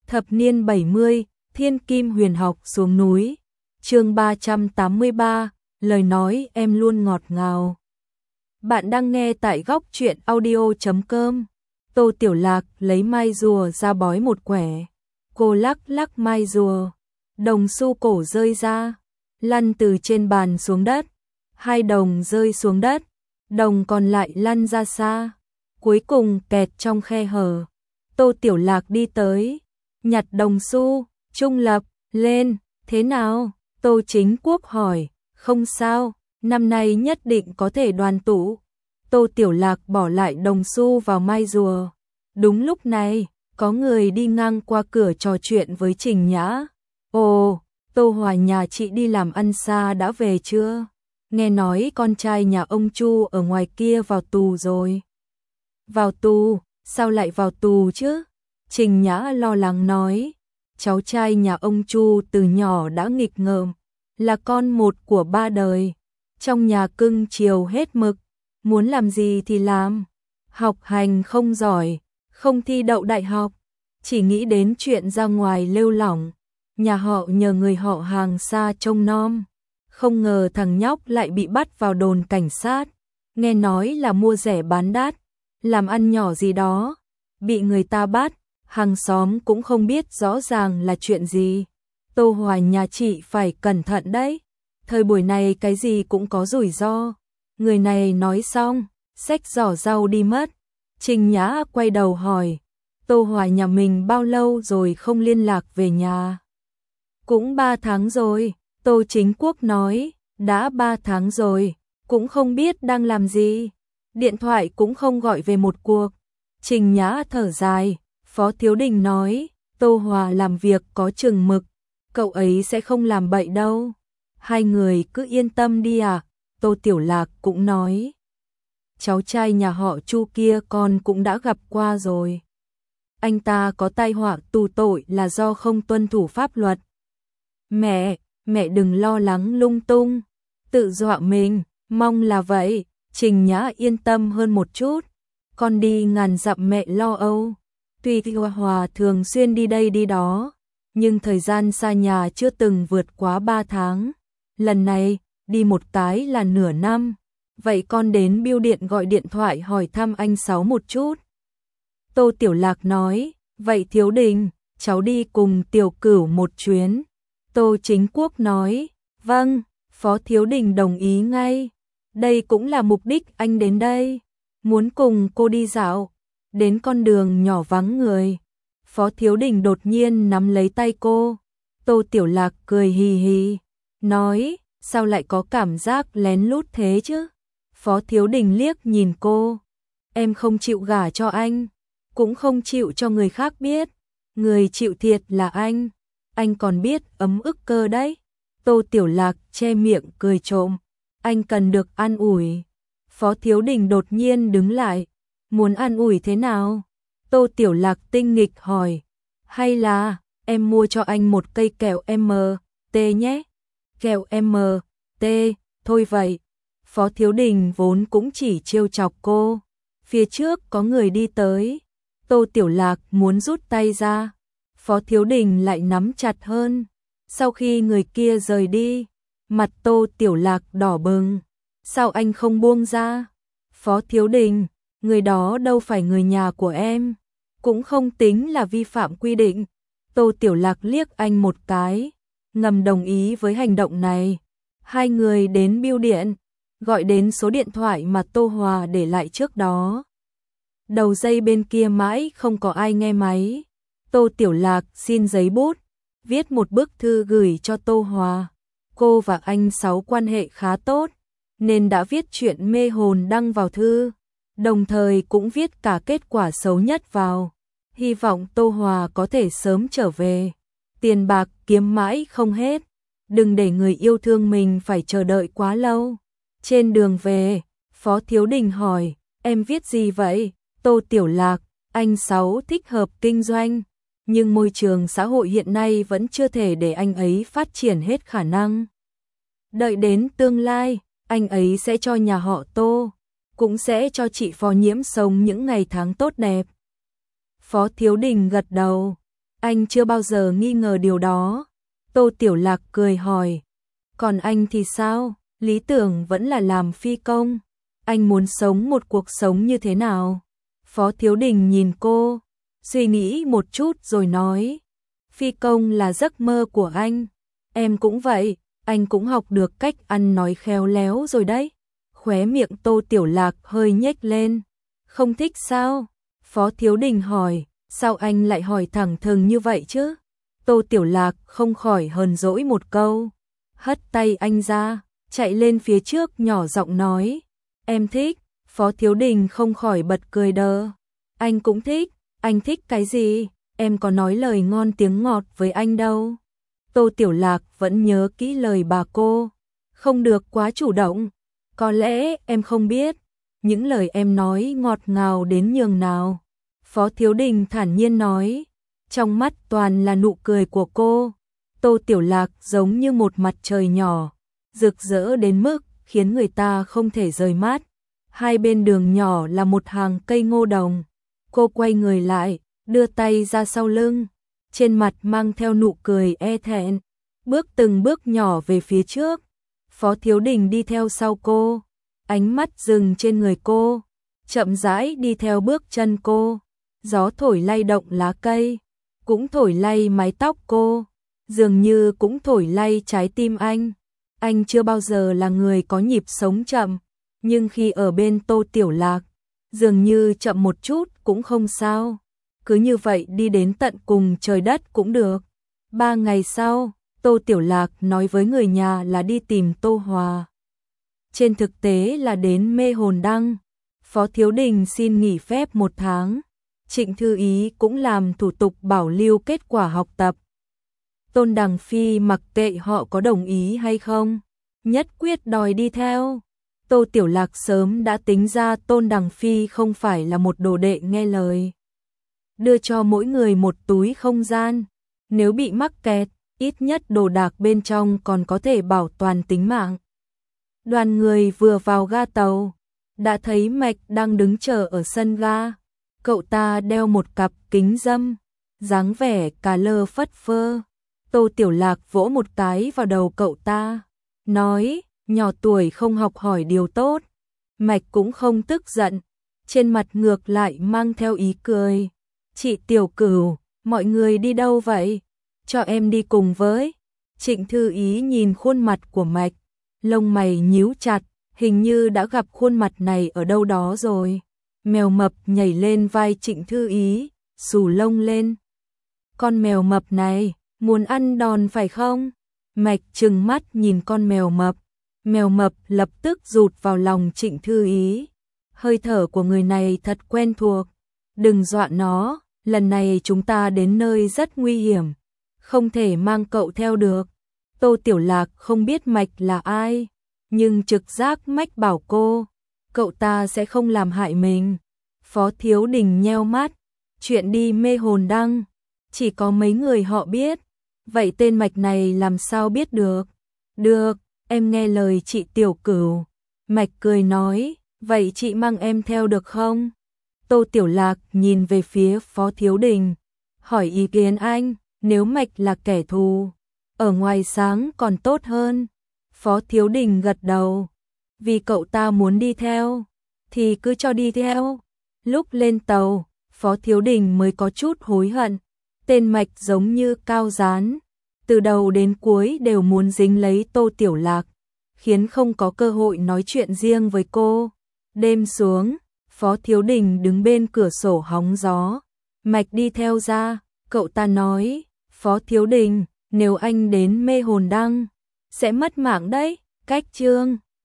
Thập niên 70, Thiên Kim Huyền Học xuống núi. Chương 383, lời nói em luôn ngọt ngào. Bạn đang nghe tại góc truyện audio.com. Tô Tiểu Lạc lấy mai rùa ra bói một quẻ. Cô lắc lắc mai rùa, đồng xu cổ rơi ra, lăn từ trên bàn xuống đất. 2 đồng rơi xuống đất, đồng còn lại lăn ra xa, cuối cùng kẹt trong khe hở. Tô Tiểu Lạc đi tới, nhặt đồng xu. Trung Lập, lên, thế nào? Tô Chính Quốc hỏi. Không sao, năm nay nhất định có thể đoàn tụ. Tô Tiểu Lạc bỏ lại đồng xu vào mai rùa. Đúng lúc này, có người đi ngang qua cửa trò chuyện với Trình Nhã. Ồ, Tô Hòa nhà chị đi làm ăn xa đã về chưa? Nghe nói con trai nhà ông Chu ở ngoài kia vào tù rồi. Vào tù? Sao lại vào tù chứ? Trình Nhã lo lắng nói. Cháu trai nhà ông Chu từ nhỏ đã nghịch ngợm, là con một của 3 đời. Trong nhà cưng chiều hết mực, muốn làm gì thì làm. Học hành không giỏi, không thi đậu đại học, chỉ nghĩ đến chuyện ra ngoài lêu lỏng. Nhà họ nhờ người họ hàng xa trông nom. Không ngờ thằng nhóc lại bị bắt vào đồn cảnh sát. Nghe nói là mua rẻ bán đắt, làm ăn nhỏ gì đó, bị người ta bắt. Hàng xóm cũng không biết rõ ràng là chuyện gì. Tô Hòa nhà chị phải cẩn thận đấy. Thời buổi này cái gì cũng có rủi ro. Người này nói xong, xách giỏ rau đi mất. Trình Nhã quay đầu hỏi. Tô Hòa nhà mình bao lâu rồi không liên lạc về nhà? Cũng 3 tháng rồi. Tô Chính Quốc nói. Đã 3 tháng rồi, cũng không biết đang làm gì. Điện thoại cũng không gọi về một cuộc. Trình Nhã thở dài. Phó Thiếu Đình nói, Tô Hòa làm việc có chừng mực, cậu ấy sẽ không làm bậy đâu. Hai người cứ yên tâm đi à, Tô Tiểu Lạc cũng nói. Cháu trai nhà họ Chu kia con cũng đã gặp qua rồi. Anh ta có tai họa tù tội là do không tuân thủ pháp luật. Mẹ đừng lo lắng lung tung, tự dọa mình, mong là vậy. Trình Nhã yên tâm hơn một chút, con đi ngàn dặm mẹ lo âu. Tuy Hòa thường xuyên đi đây đi đó, nhưng thời gian xa nhà chưa từng vượt quá 3 tháng. Lần này, đi một cái là nửa năm. Vậy con đến bưu điện gọi điện thoại hỏi thăm anh Sáu một chút. Tô Tiểu Lạc nói, vậy Thiếu Đình, cháu đi cùng Tiểu Cửu một chuyến. Tô Chính Quốc nói, vâng, Phó Thiếu Đình đồng ý ngay. Đây cũng là mục đích anh đến đây, muốn cùng cô đi dạo. Đến con đường nhỏ vắng người, Phó Thiếu Đình đột nhiên nắm lấy tay cô. Tô Tiểu Lạc cười hì hì, nói, sao lại có cảm giác lén lút thế chứ? Phó Thiếu Đình liếc nhìn cô, em không chịu gả cho anh, cũng không chịu cho người khác biết, người chịu thiệt là anh còn biết ấm ức cơ đấy. Tô Tiểu Lạc che miệng cười trộm, anh cần được an ủi. Phó Thiếu Đình đột nhiên đứng lại. Muốn an ủi thế nào? Tô Tiểu Lạc tinh nghịch hỏi. Hay là em mua cho anh một cây kẹo MT nhé? Kẹo MT, thôi vậy. Phó Thiếu Đình vốn cũng chỉ trêu chọc cô. Phía trước có người đi tới. Tô Tiểu Lạc muốn rút tay ra. Phó Thiếu Đình lại nắm chặt hơn. Sau khi người kia rời đi, mặt Tô Tiểu Lạc đỏ bừng. Sao anh không buông ra? Phó Thiếu Đình, người đó đâu phải người nhà của em, cũng không tính là vi phạm quy định. Tô Tiểu Lạc liếc anh một cái, ngầm đồng ý với hành động này. Hai người đến bưu điện, gọi đến số điện thoại mà Tô Hòa để lại trước đó. Đầu dây bên kia mãi không có ai nghe máy. Tô Tiểu Lạc xin giấy bút, viết một bức thư gửi cho Tô Hòa. Cô và anh Sáu quan hệ khá tốt, nên đã viết chuyện mê hồn đăng vào thư. Đồng thời cũng viết cả kết quả xấu nhất vào. Hy vọng Tô Hòa có thể sớm trở về. Tiền bạc kiếm mãi không hết. Đừng để người yêu thương mình phải chờ đợi quá lâu. Trên đường về, Phó Thiếu Đình hỏi, em viết gì vậy? Tô Tiểu Lạc, anh Sáu thích hợp kinh doanh, nhưng môi trường xã hội hiện nay vẫn chưa thể để anh ấy phát triển hết khả năng. Đợi đến tương lai, anh ấy sẽ cho nhà họ Tô, cũng sẽ cho chị Phó Nhiễm sống những ngày tháng tốt đẹp. Phó Thiếu Đình gật đầu, Anh chưa bao giờ nghi ngờ điều đó. Tô Tiểu Lạc cười hỏi, còn anh thì sao? Lý tưởng vẫn là làm phi công. Anh muốn sống một cuộc sống như thế nào? Phó Thiếu Đình nhìn cô, suy nghĩ một chút rồi nói, phi công là giấc mơ của anh. Em cũng vậy, anh cũng học được cách ăn nói khéo léo rồi đấy. Khóe miệng Tô Tiểu Lạc hơi nhếch lên. Không thích sao? Phó Thiếu Đình hỏi, sao anh lại hỏi thẳng thừng như vậy chứ? Tô Tiểu Lạc không khỏi hờn dỗi một câu, hất tay anh ra, chạy lên phía trước nhỏ giọng nói, em thích. Phó Thiếu Đình không khỏi bật cười đờ. Anh cũng thích, anh thích cái gì? Em có nói lời ngon tiếng ngọt với anh đâu. Tô Tiểu Lạc vẫn nhớ kỹ lời bà cô, không được quá chủ động. Có lẽ em không biết, những lời em nói ngọt ngào đến nhường nào. Phó Thiếu Đình thản nhiên nói, trong mắt toàn là nụ cười của cô. Tô Tiểu Lạc giống như một mặt trời nhỏ, rực rỡ đến mức khiến người ta không thể rời mắt. Hai bên đường nhỏ là một hàng cây ngô đồng. Cô quay người lại, đưa tay ra sau lưng, trên mặt mang theo nụ cười e thẹn, bước từng bước nhỏ về phía trước. Phó Thiếu Đình đi theo sau cô, ánh mắt dừng trên người cô, chậm rãi đi theo bước chân cô. Gió thổi lay động lá cây, cũng thổi lay mái tóc cô, dường như cũng thổi lay trái tim anh. Anh chưa bao giờ là người có nhịp sống chậm, nhưng khi ở bên Tô Tiểu Lạc, dường như chậm một chút cũng không sao. Cứ như vậy đi đến tận cùng trời đất cũng được. 3 ngày sau, Tô Tiểu Lạc nói với người nhà là đi tìm Tô Hòa. Trên thực tế là đến Mê Hồn Đăng. Phó Thiếu Đình xin nghỉ phép 1 tháng. Trịnh Thư Ý cũng làm thủ tục bảo lưu kết quả học tập. Tôn Đằng Phi mặc kệ họ có đồng ý hay không, nhất quyết đòi đi theo. Tô Tiểu Lạc sớm đã tính ra Tôn Đằng Phi không phải là một đồ đệ nghe lời. Đưa cho mỗi người một túi không gian, nếu bị mắc kẹt, ít nhất đồ đạc bên trong còn có thể bảo toàn tính mạng. Đoàn người vừa vào ga tàu, đã thấy Mạch đang đứng chờ ở sân ga. Cậu ta đeo một cặp kính râm, dáng vẻ cà lơ phất phơ. Tô Tiểu Lạc vỗ một cái vào đầu cậu ta, nói, nhỏ tuổi không học hỏi điều tốt. Mạch cũng không tức giận, trên mặt ngược lại mang theo ý cười. Chị Tiểu Cửu, mọi người đi đâu vậy? Cho em đi cùng với. Trịnh Thư Ý nhìn khuôn mặt của Mạch, lông mày nhíu chặt, hình như đã gặp khuôn mặt này ở đâu đó rồi. Mèo mập nhảy lên vai Trịnh Thư Ý, xù lông lên. Con mèo mập này, muốn ăn đòn phải không? Mạch trừng mắt nhìn con mèo mập. Mèo mập lập tức rụt vào lòng Trịnh Thư Ý. Hơi thở của người này thật quen thuộc. Đừng dọa nó, lần này chúng ta đến nơi rất nguy hiểm. Không thể mang cậu theo được. Tô Tiểu Lạc không biết Mạch là ai, nhưng trực giác Mạch bảo cô, cậu ta sẽ không làm hại mình. Phó Thiếu Đình nheo mắt, chuyện đi Mê Hồn Đăng, chỉ có mấy người họ biết, vậy tên Mạch này làm sao biết được? Được, em nghe lời chị Tiểu Cửu. Mạch cười nói, vậy chị mang em theo được không? Tô Tiểu Lạc nhìn về phía Phó Thiếu Đình, hỏi ý kiến anh, nếu Mạch là kẻ thù, ở ngoài sáng còn tốt hơn. Phó Thiếu Đình gật đầu, vì cậu ta muốn đi theo, thì cứ cho đi theo. Lúc lên tàu, Phó Thiếu Đình mới có chút hối hận, tên Mạch giống như cao dán, từ đầu đến cuối đều muốn dính lấy Tô Tiểu Lạc, khiến không có cơ hội nói chuyện riêng với cô. Đêm xuống, Phó Thiếu Đình đứng bên cửa sổ hóng gió, Mạch đi theo ra, cậu ta nói, Phó Thiếu Đình, nếu anh đến Mê Hồn Đăng, sẽ mất mạng đấy. Cách chương